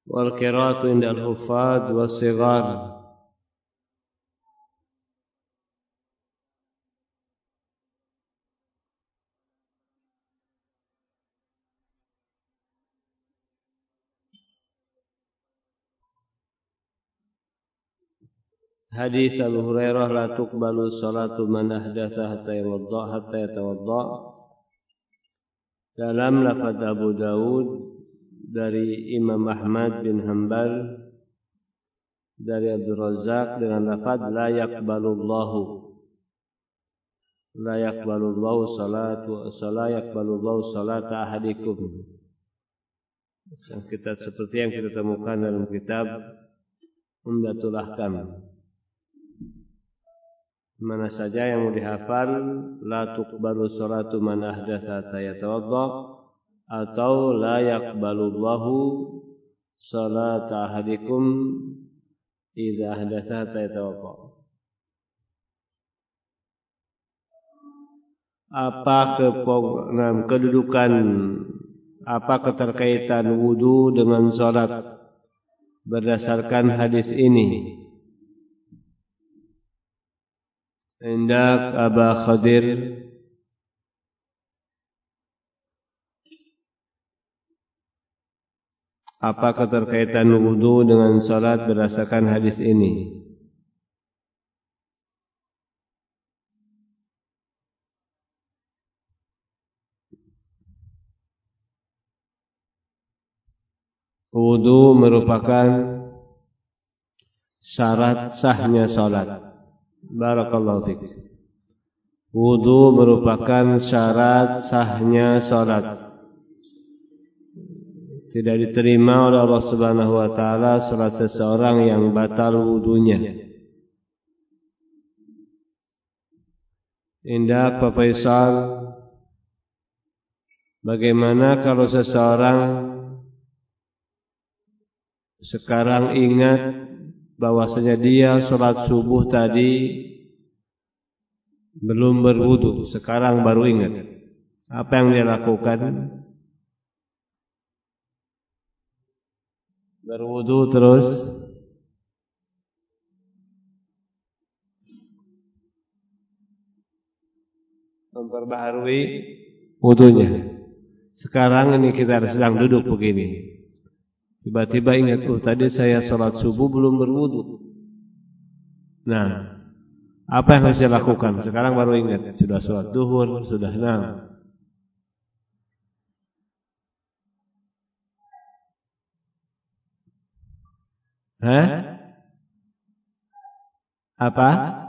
wal qiraatu indal huffaz was sighar. Hadis Abu Hurairah la tuqbalu salatu man ahdatsa hatta yatawadda. Dalam lafaz Abu Daud dari Imam Ahmad bin Hanbal dari Abdul Razak dengan lafaz la yaqbalullahu salata ahadikum. Seperti yang kita temukan dalam kitab Umdatul Ahkam. Mana saja yang mau dihafal la tuqbalu salatu man ahdatsa hatta yatawadda atau la yaqbalullahu salata ahadikum idza ahdatsa hatta yatawadda. Apa kedudukan, apa keterkaitan wudu dengan salat berdasarkan hadis ini? Indak Aba Khadir apa keterkaitan wudu dengan salat berdasarkan hadis ini? Wudu merupakan syarat sahnya salat. Barakallahu fiik. Wudu merupakan syarat sahnya salat. Tidak diterima oleh Allah Subhanahu wa taala salat seseorang yang batal wudunya. Indah Pak Faisal, bagaimana kalau seseorang sekarang ingat bahwasanya dia sholat subuh tadi belum berwudu, sekarang baru ingat. Apa yang dia lakukan? Berwudu terus memperbaharui wudunya. Sekarang ini kita sedang duduk begini. Tiba-tiba ingat, tadi saya sholat subuh belum berwudu. Nah, apa yang harus saya lakukan? Sekarang baru ingat, sudah sholat duhur, sudah Apa?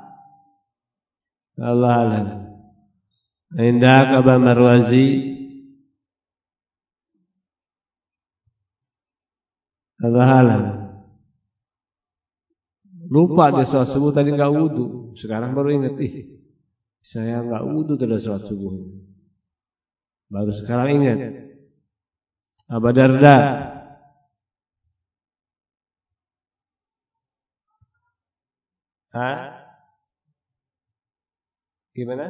Allah alam. Indah Aba Marwazi. Allah alam. Lupa dia sholat subuh tadi enggak wudu. Sekarang baru ingat, saya enggak wudu tadi sholat subuh. Baru sekarang ingat. Abu Darda. Gimana?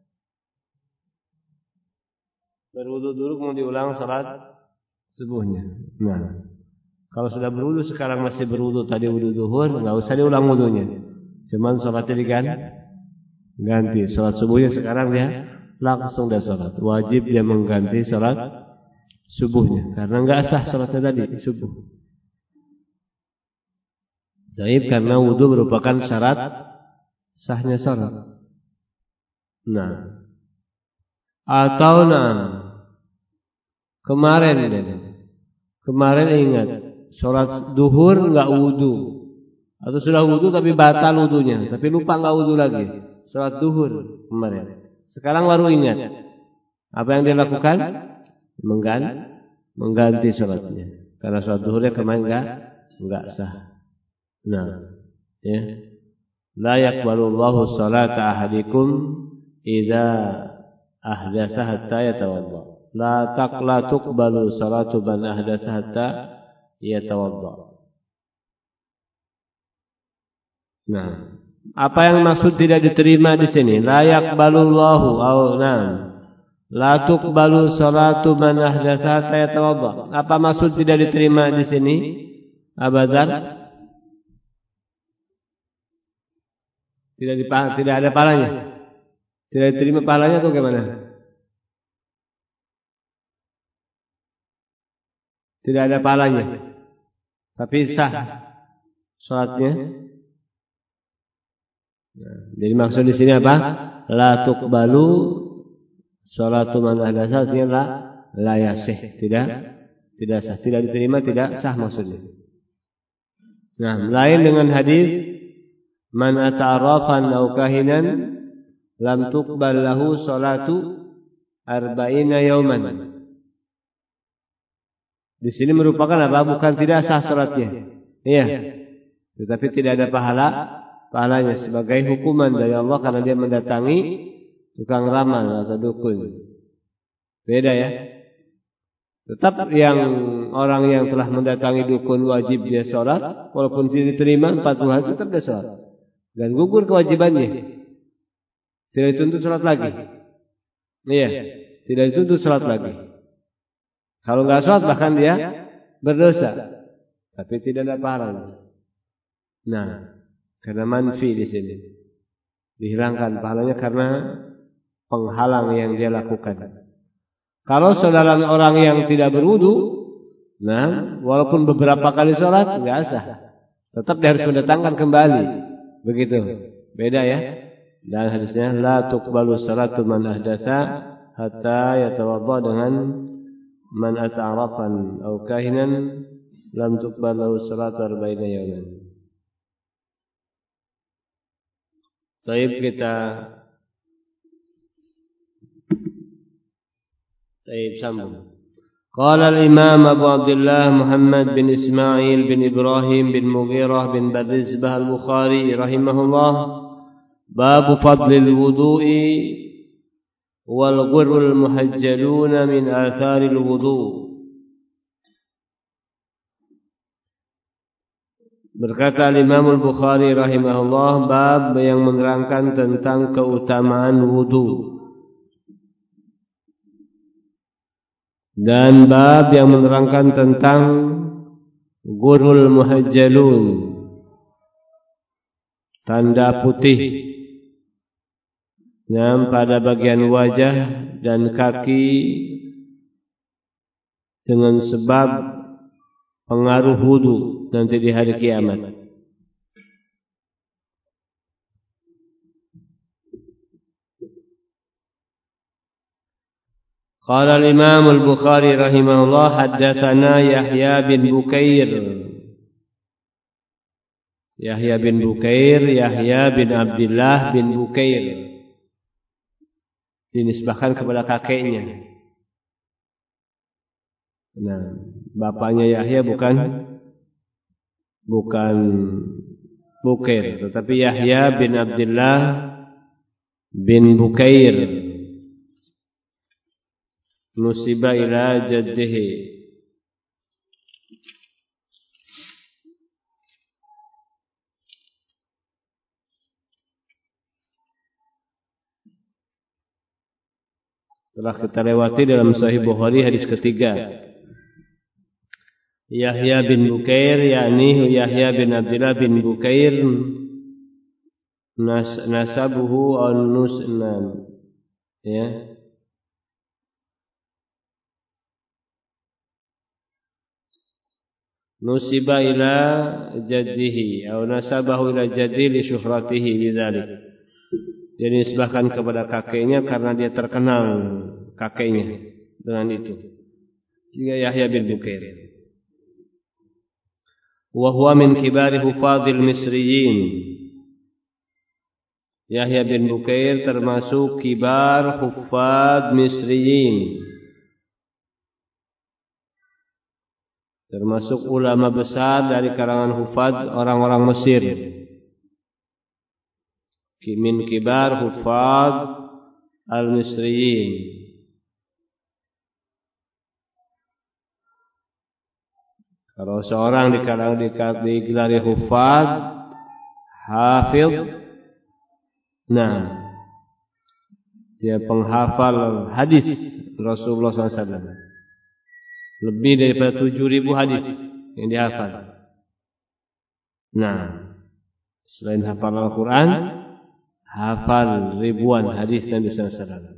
Berwudu dulu kemudian diulang sholat subuhnya. Nah, kalau sudah berwudu sekarang masih berwudu tadi wudu duhur, enggak usah diulang wudunya. Cuman sholatnya diganti. Sholat subuhnya sekarang dia langsung dia sholat. Wajib dia mengganti sholat subuhnya karena enggak sah sholatnya tadi subuh. Jadi karena wudu merupakan syarat sahnya sholat. Nah, atau kemarin ingat sholat duhur enggak wudu, atau sudah wudu tapi batal wudunya, tapi lupa enggak wudu lagi. Sholat duhur kemarin, sekarang baru ingat. Apa yang dia lakukan? Mengganti sholatnya, karena sholat duhurnya kemarin enggak sah. Nah, ya, la yaqbalullahu salata ahadikum idza ahdatsa hatta yatawadda. La tuqbalu salatu man ahdatsa hatta yatawadda. Nah, apa yang maksud tidak diterima di sini? La yaqbalullahu la tuqbalu salatu man ahdatsa hatta yatawadda. Apa maksud tidak diterima di sini? Abadar tidak ada pahalanya. Tidak diterima pahalanya atau bagaimana? Tidak ada pahalanya. Tapi sah salatnya. Nah, jadi maksud di sini apa? La tuqbalu salatu man ahdatsa, artinya la yasih, tidak sah, tidak diterima, tidak sah maksudnya. Nah, lain dengan hadis man ata'arafan aw kahinan lam tuqbal lahu salatu arba'ina yauman. Di sini merupakan apa? Bukan tidak sah salatnya. Iya. Tetapi tidak ada pahalanya sebagai hukuman dari Allah karena dia mendatangi tukang ramal atau dukun. Beda ya. Tetap yang orang yang telah mendatangi dukun wajib dia sholat, walaupun tidak diterima 40 hari tetap dia sholat dan gugur kewajibannya. Tidak dituntut sholat lagi. Iya, tidak dituntut sholat lagi. Kalau nggak sholat bahkan dia berdosa, tapi tidak ada pahalanya. Nah, karena manfi di sini dihilangkan pahalanya karena penghalang yang dia lakukan. Kalau saudara orang yang tidak berwudu, nah, walaupun beberapa kali sholat nggak sah, tetap dia harus mendatangkan kembali. Begitu, beda ya. Dan hadisnya la tuqbalu salatu man ahdatsa hatta yatawadda dengan man ata'arafan aw kahinan lam tuqbal lahu salatu arba'ina yawman. Baik, kita sambung. Qala al-Imam Abu Abdullah Muhammad bin Ismail bin Ibrahim bin Mughirah bin Badizbah al-Bukhari rahimahullah, bab fadlil wudu'i wal ghurrul muhajjaluna min atharil wudu'. Berkata Imam Al-Bukhari rahimahullah, bab yang menerangkan tentang keutamaan wudu, dan bab yang menerangkan tentang ghurrul muhajjalun, tanda putih yang pada bagian wajah dan kaki dengan sebab pengaruh wudu nanti di hari kiamat. Qala al-Imam Al-Bukhari rahimahullah, haddatsana Yahya bin Bukair. Yahya bin Bukair, Yahya bin Abdullah bin Bukair, dinisbahkan kepada kakeknya. Nah, bapaknya Yahya bukan Bukair, tetapi Yahya bin Abdullah bin Bukair, nusiba ila jaddihi. Telah kita lewati dalam Sahih Bukhari hadis ketiga. Yahya bin Bukair, yakni Yahya bin Abdullah bin Bukair, nasabuhu an-nusnan, ya. Nusiba ila jaddihi atau nasabahu ila jaddi li syuhratihi bidzalik. Dia disebahkan kepada kakeknya karena dia terkenal kakeknya dengan itu. Sehingga Yahya bin Bukair. Wa huwa min kibari hufadhil misriyin. Yahya bin Bukair termasuk kibar hufad misriyin, termasuk ulama besar dari kalangan hufad orang-orang Mesir. Min kibar hufad al-misriyin. Kalau seorang digelari hufad, hafidh, nah, dia penghafal hadis Rasulullah SAW. Lebih daripada 7.000 hadis yang dihafal. Nah, selain hafal Al-Quran, hafal ribuan hadis Nabi SAW.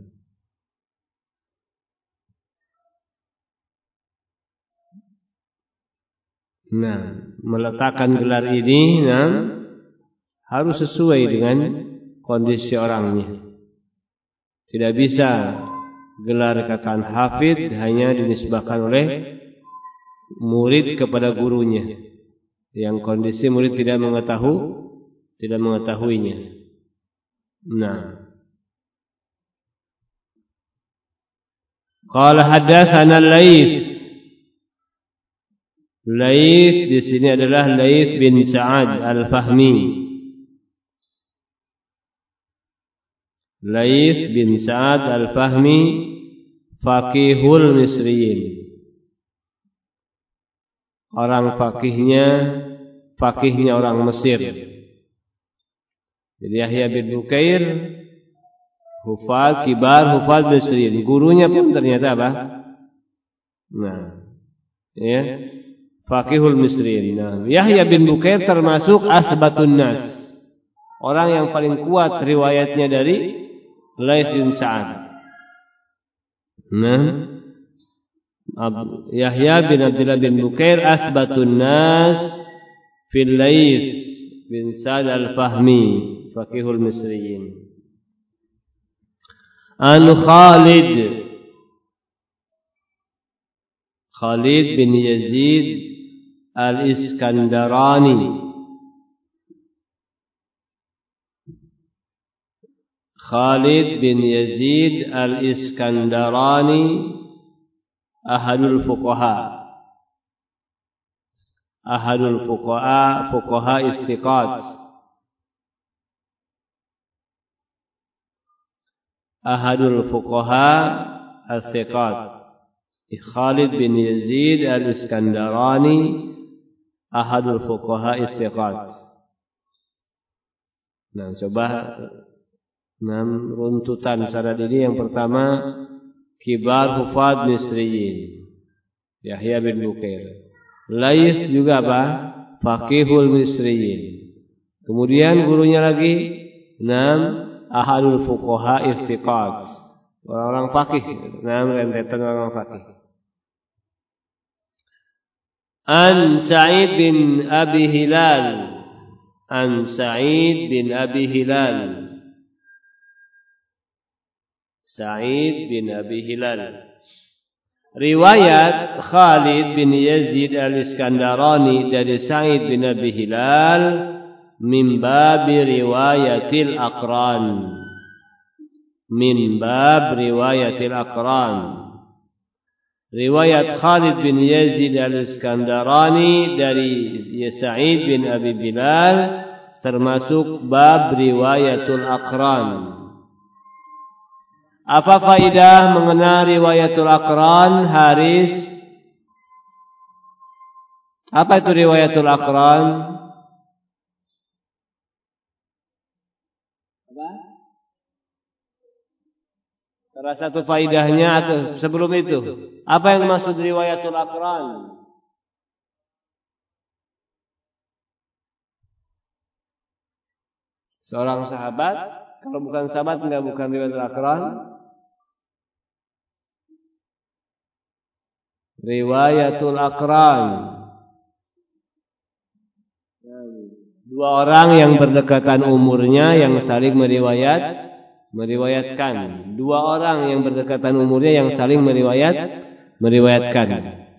Nah, meletakkan gelar ini harus sesuai dengan kondisi orangnya. Tidak bisa gelar katakan hafid hanya dinisbahkan oleh murid kepada gurunya, yang kondisi murid tidak mengetahuinya. Nah, qala hadatsana Laits. Laits di sini adalah Laits bin Sa'ad Al-Fahmi. Laits bin Sa'ad Al-Fahmi faqihul Misriyin. Orang fakihnya orang Mesir. Jadi Yahya bin Bukair kibar hufaz Misriyin. Gurunya pun ternyata apa? Nah, ya. Faqihul Misriyin. Nah, Yahya bin Bukair termasuk asbatun nas. Orang yang paling kuat riwayatnya dari Laits bin Sa'ad. Nah, Yahya bin Abdullah bin Bukair asbatun nas fil Laits bin Sa'ad Al-Fahmi, faqihul Misriyin. An Khalid bin Yazid Al-Iskandarani. Khalid bin Yazid Al-Iskandarani ahadul fuqaha istiqat. Ahadul fuqaha istiqat. Khalid bin Yazid Al-Iskandarani ahadul fuqaha istiqat. Nah, coba runtutan sanad ini. Yang pertama, kibar hufaz Misriyin, Yahya bin Bukair. Laits juga apa? Faqihul Misriyin. Kemudian gurunya lagi, ahadul fuqaha istiqat. Orang-orang faqih, rentetan orang faqih. An Sa'id bin Abi Hilal. Sa'id bin Abi Hilal. Riwayat Khalid bin Yazid Al-Iskandarani dari Sa'id bin Abi Hilal min bab riwayatil aqran. Riwayat Khalid bin Yazid Al-Iskandarani dari Sa'id bin Abi Hilal termasuk bab riwayatul aqran. Apa faidah mengenal riwayatul aqran, Haris? Apa itu riwayatul aqran? Salah satu faidahnya atau sebelum itu, apa yang dimaksud riwayatul aqran? Seorang sahabat, kalau bukan sahabat bukan riwayatul aqran. Riwayatul aqran. Dua orang yang berdekatan umurnya yang saling meriwayatkan. Dua orang yang berdekatan umurnya yang saling meriwayatkan.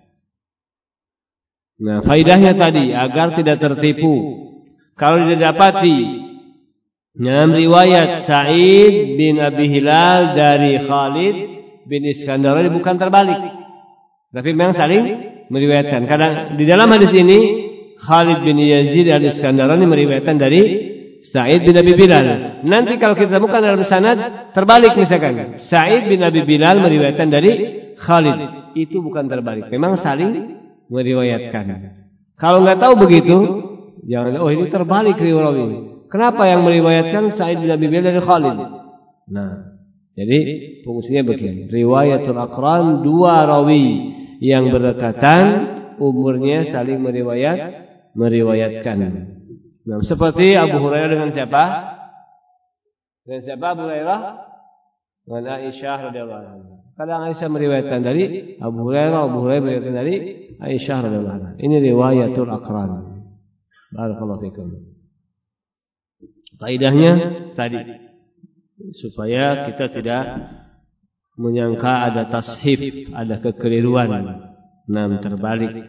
Nah, faidahnya tadi agar tidak tertipu. Kalau didapati riwayat Sa'id bin Abi Hilal dari Khalid bin Iskandarani bukan terbalik, tapi memang saling meriwayatkan. Kadang di dalam hadis ini Khalid bin Yazid Al-Iskandarani meriwayatkan dari Sa'id bin Abi Bilal. Nanti kalau kita temukan dalam sanad terbalik, misalkan Sa'id bin Abi Bilal meriwayatkan dari Khalid, itu bukan terbalik, memang saling meriwayatkan. Kalau nggak tahu begitu, jangan ini terbalik riwayat ini. Kenapa yang meriwayatkan Sa'id bin Abi Bilal dari Khalid? Nah, jadi fungsinya begini. Riwayatul aqran, dua rawi yang berdekatan umurnya saling meriwayatkan. Nah, seperti Abu Hurairah dengan siapa? Dengan siapa Abu Hurairah? Dengan Aisyah radhiyallahu anha. Kadang Aisyah meriwayatkan dari Abu Hurairah, Abu Hurairah meriwayatkan dari Aisyah radhiyallahu anha. Ini riwayatul aqran. Barakallahu fikum. Faedahnya tadi supaya kita tidak menyangka ada tashif, ada kekeliruan, terbalik.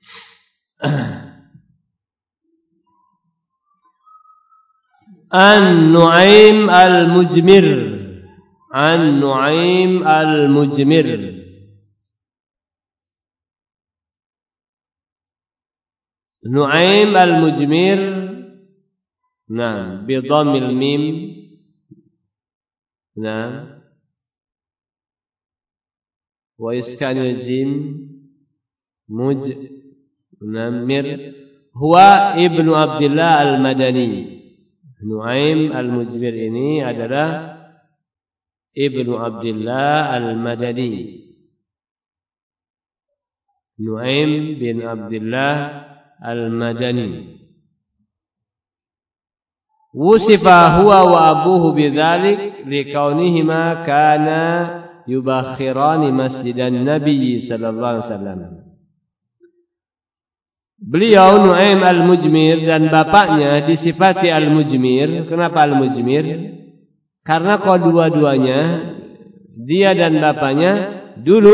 An-Nu'aim al-Mujmir. An-Nu'aim al-Mujmir. Nu'aim al-Mujmir. Nah, bi dhammil mim. Nah. Wa iskanil jim. Mujmir. Huwa ibnu Abdullah al-Madani. Nu'aim al-Mujmir ini adalah ibnu Abdullah al-Madani. Nu'aim bin Abdullah al-Madani. Wusifa huwa wa abuhu bidzalik likaunihima kana yubakhirani masjidan Nabi sallallahu alaihi wasallam. Beliau Nu'aim al-Mujmir dan bapaknya disifati al-Mujmir. Kenapa al-Mujmir? Karena kedua-duanya dia dan bapaknya dulu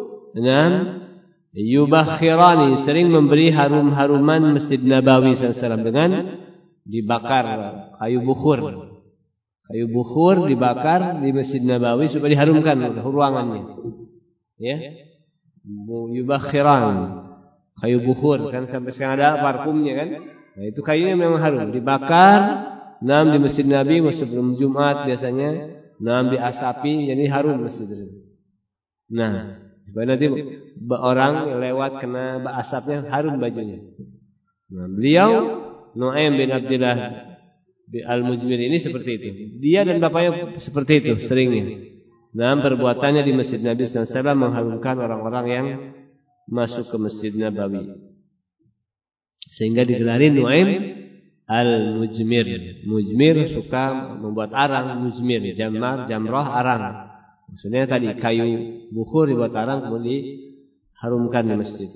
yubakhirani sering memberi harum-haruman Masjid Nabawi SAW dengan dibakar kayu bukhur. Kayu bukhur dibakar di Masjid Nabawi supaya diharumkan ruangannya. Ya. Yubakhiran. Kayu bukhur kan sampai sekarang ada parfumnya kan. Nah, itu kayunya memang harum, dibakar di Masjid Nabi sebelum Jumat biasanya, diasapi jadi harum masjid itu. Nah, supaya nanti orang lewat kena asapnya harum bajunya. Nah, beliau Nu'aim bin Abdullah al-Mujmir ini seperti itu. Dia dan bapaknya seperti itu seringnya. Perbuatannya di Masjid Nabi SAW mengharumkan orang-orang yang masuk ke Masjid Nabawi. Sehingga digelari Nu'aim al-Mujmir. Mujmir suka membuat arang, mujmir, jamar, jamrah, arang. Maksudnya tadi kayu bukhur dibuat arang kemudian diharumkan di masjid.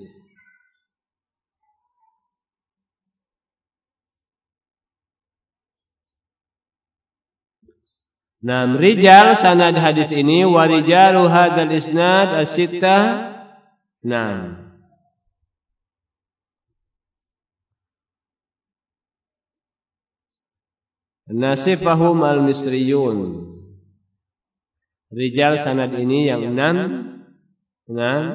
Rijal sanad hadis ini wa rijalu hadzal isnad as-sittah. Nasifahum al-misriyun. Rijal sanad ini yang 6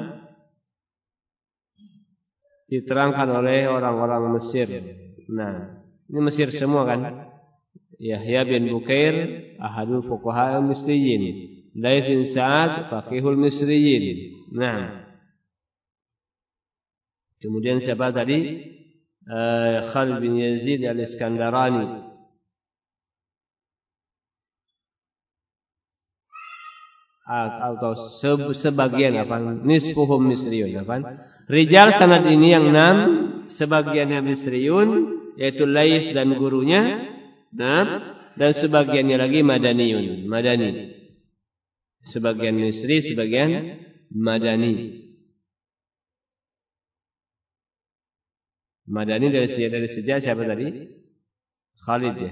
diterangkan oleh orang-orang Mesir. Ini Mesir semua kan? Yahya bin Bukair ahadul fuqaha al-misriyin. Laits bin Sa'ad faqihul misriyin. Kemudian siapa tadi? Khalid bin Yazid al-Iskandarani. Atau sebagian nisfuhum misriyun Rijal sanad ini yang 6 sebagiannya misriyun yaitu Laits dan gurunya dan sebagiannya lagi madaniyun, madani. Sebagian misri, sebagian madani. Madani dari sejak siapa tadi? Khalid ya.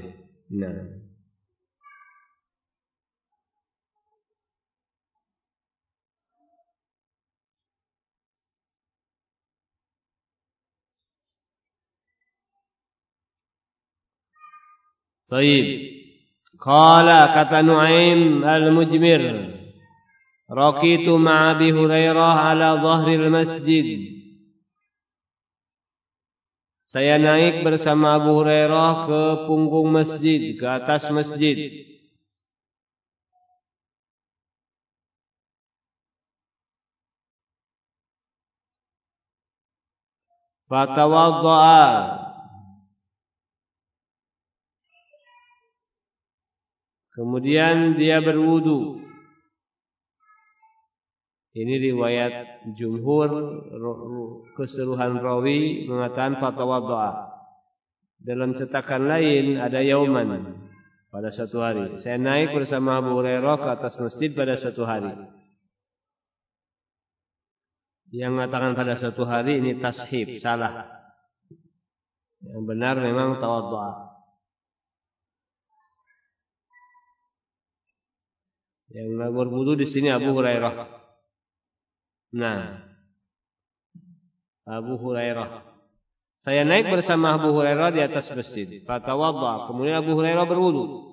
Baik. Qala kata Nu'aim al-Mujmir, raqitu ma'a Abi Hurairah ala dhahril masjid. Saya naik bersama Abu Hurairah ke punggung masjid, ke atas masjid. Fatawadda'a. Kemudian dia berwudu. Ini riwayat jumhur keseluruhan rawi mengatakan fatawadda'a. dalam cetakan lain ada yauman, pada satu hari. Saya naik bersama Abu Hurairah ke atas masjid pada satu hari. Yang mengatakan pada satu hari ini tashib, salah. Yang benar memang tawaddu'a. Yang berwudu di sini Abu Hurairah. Nah, Abu Hurairah. Saya naik bersama Abu Hurairah di atas masjid. Fatawadda. Kemudian Abu Hurairah berwudu.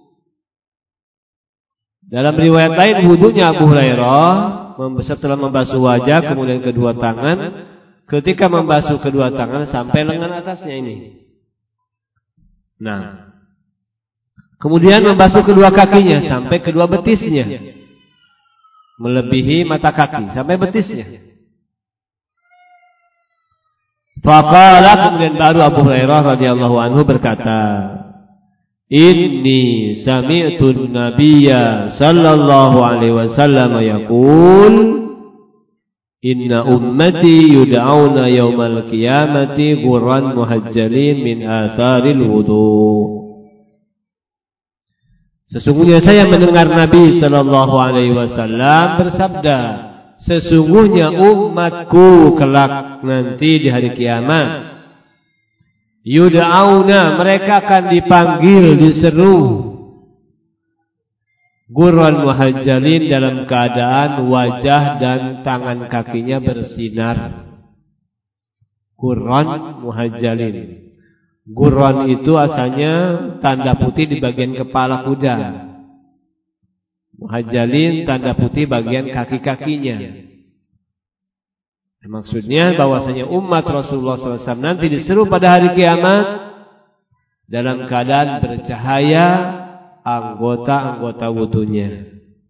Dalam riwayat lain wudunya Abu Hurairah setelah membasuh wajah kemudian kedua tangan. Ketika membasuh kedua tangan sampai lengan atasnya ini. Nah, kemudian membasuh kedua kakinya sampai kedua betisnya. Melebihi mata kaki sampai betisnya. Faqala, kemudian baru Abu Hurairah radhiyallahu anhu berkata, Inni sami'tu nabiyya sallallahu alaihi wasallam yaqul Inna ummati yud'auna yawmal qiyamati ghurran muhajjalin min atharil wudu. Sesungguhnya saya mendengar Nabi sallallahu alaihi wasallam bersabda, sesungguhnya umatku kelak nanti di hari kiamat yud'auna, mereka akan dipanggil, diseru, ghurran muhajjalin, dalam keadaan wajah dan tangan kakinya bersinar. Ghurran muhajjalin. Ghurran itu asalnya tanda putih di bagian kepala kuda. Muhajjalin tanda putih bagian kaki-kakinya. Maksudnya bahwasanya umat Rasulullah SAW nanti diseru pada hari kiamat dalam keadaan bercahaya anggota-anggota wudunya.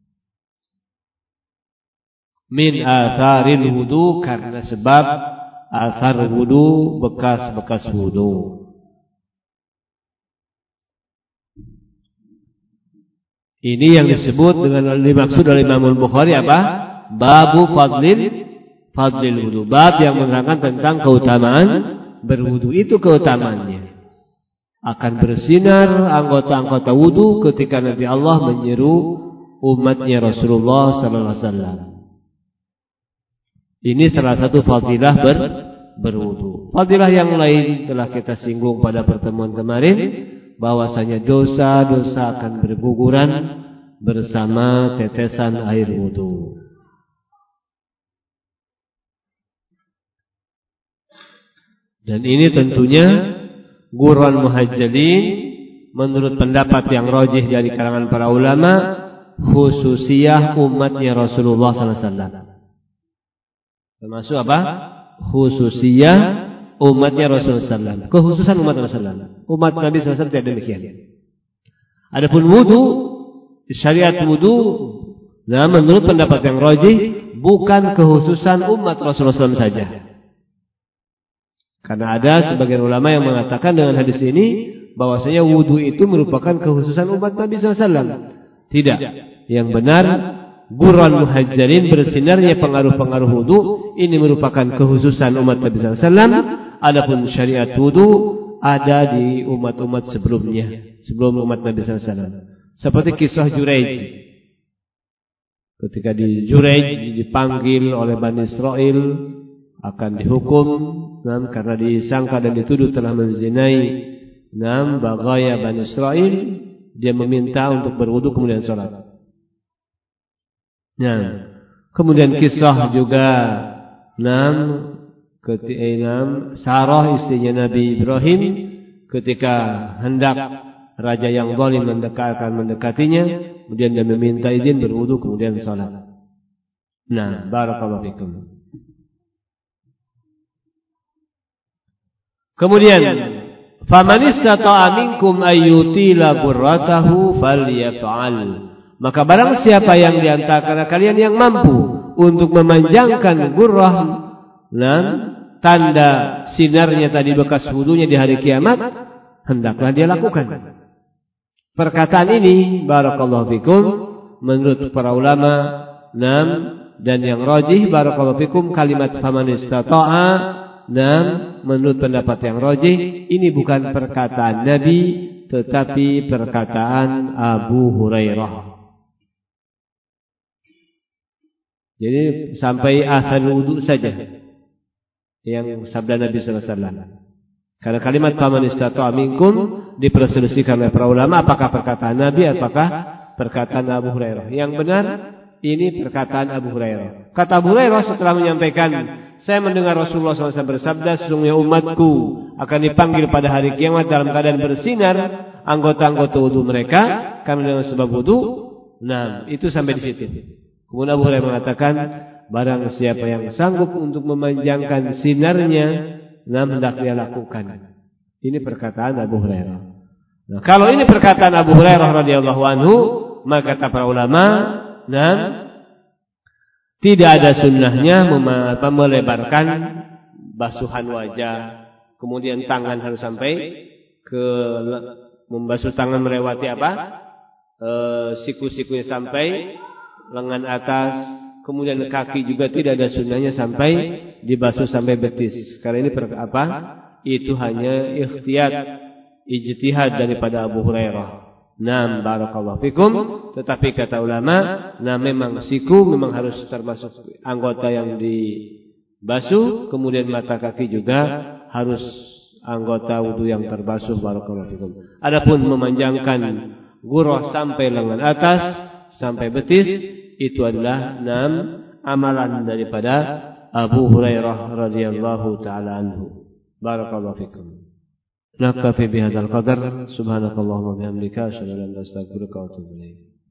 Min atharil wudu, karena sebab athar wudu, bekas-bekas wudu. Ini yang disebut dengan dimaksud oleh Imam Bukhari apa? Babu fadlil wudu. Bab yang menerangkan tentang keutamaan berwudu. Itu keutamaannya. Akan bersinar anggota-anggota wudu ketika nanti Allah menyeru umatnya Rasulullah sallallahu alaihi wasallam. Ini salah satu fadilah berwudu. Fadilah yang lain telah kita singgung pada pertemuan kemarin, bahwasanya dosa-dosa akan berguguran bersama tetesan air wudu. Dan ini tentunya ghurran muhajjalin menurut pendapat yang rajih dari kalangan para ulama, khususiyah umatnya Rasulullah sallallahu alaihi wasallam. Termasuk apa? Khususiyah umatnya Rasulullah sallallahu alaihi wasallam. Kekhususan umat Rasulullah. Umat Nabi sallallahu alaihi wasallam tidak demikian. Adapun wudu, syariat wudu, nah menurut pendapat yang rajih bukan kekhususan umat Rasulullah SAW saja. Karena ada sebagian ulama yang mengatakan dengan hadis ini bahwasanya wudu itu merupakan kekhususan umat Nabi SAW. Tidak. Yang benar, ghurran muhajjalin, bersinarnya pengaruh-pengaruh wudu ini merupakan kekhususan umat Nabi SAW. Adapun syariat wudu ada di umat-umat sebelumnya, sebelum umat Nabi SAW. Seperti kisah Juraij. Ketika di Juraij dipanggil oleh Bani Israel, akan dihukum karena disangka dan dituduh telah menzinai bagaya Bani Israel. Dia meminta untuk berwudu kemudian sholat. Kemudian kisah juga Sarah istrinya Nabi Ibrahim ketika hendak raja yang zalim mendekatinya, kemudian dia meminta izin berwudu kemudian sholat. Barakallahu fikum. Kemudian faman istata'a minkum ayyutila ghurratahu falyaf'al. Maka barang siapa yang di antara kalian yang mampu untuk memanjangkan ghurrah tanda sinarnya tadi bekas wudunya di hari kiamat, hendaklah dia lakukan. Perkataan ini barakallahu fikum menurut para ulama dan yang rajih barakallahu fikum kalimat faman istata'a menurut pendapat yang rajih ini bukan perkataan Nabi tetapi perkataan Abu Hurairah. Jadi sampai akhir wudu saja yang sabda Nabi sallallahu alaihi wasallam. Karena kalimat faman istata'a minkum diperselisihkan oleh para ulama apakah perkataan Nabi apakah perkataan Abu Hurairah. Yang benar ini perkataan Abu Hurairah. Kata Abu Hurairah setelah menyampaikan, saya mendengar Rasulullah SAW bersabda, sesungguhnya umatku akan dipanggil pada hari kiamat dalam keadaan bersinar anggota-anggota wudu mereka karena dengan sebab wudu. Nah, itu sampai di situ. Kemudian Abu Hurairah mengatakan, barang siapa yang sanggup untuk memanjangkan sinarnya, hendak dia lakukan. Ini perkataan Abu Hurairah. Nah, kalau ini perkataan Abu Hurairah radhiyallahu anhu, maka kata para ulama, tidak ada sunnahnya melebarkan basuhan wajah, kemudian tangan harus sampai ke membasuh tangan melewati siku-sikunya sampai lengan atas, kemudian kaki juga tidak ada sunnahnya sampai dibasuh sampai betis. Karena ini itu hanya ijtihad daripada Abu Hurairah. Barakallahu fikum. Tetapi kata ulama, memang siku memang harus termasuk anggota yang dibasuh, kemudian mata kaki juga harus anggota wudu yang terbasuh. Barakallahu fikum. Adapun memanjangkan gurah sampai lengan atas sampai betis, itu adalah amalan daripada Abu Hurairah radhiyallahu taala anhu. Barakallahu fikum. Naktafi bihadzal qadar. Subhanakallahumma wa bihamdika asyhadu an la ilaha illa anta astaghfiruka wa atubu ilaik.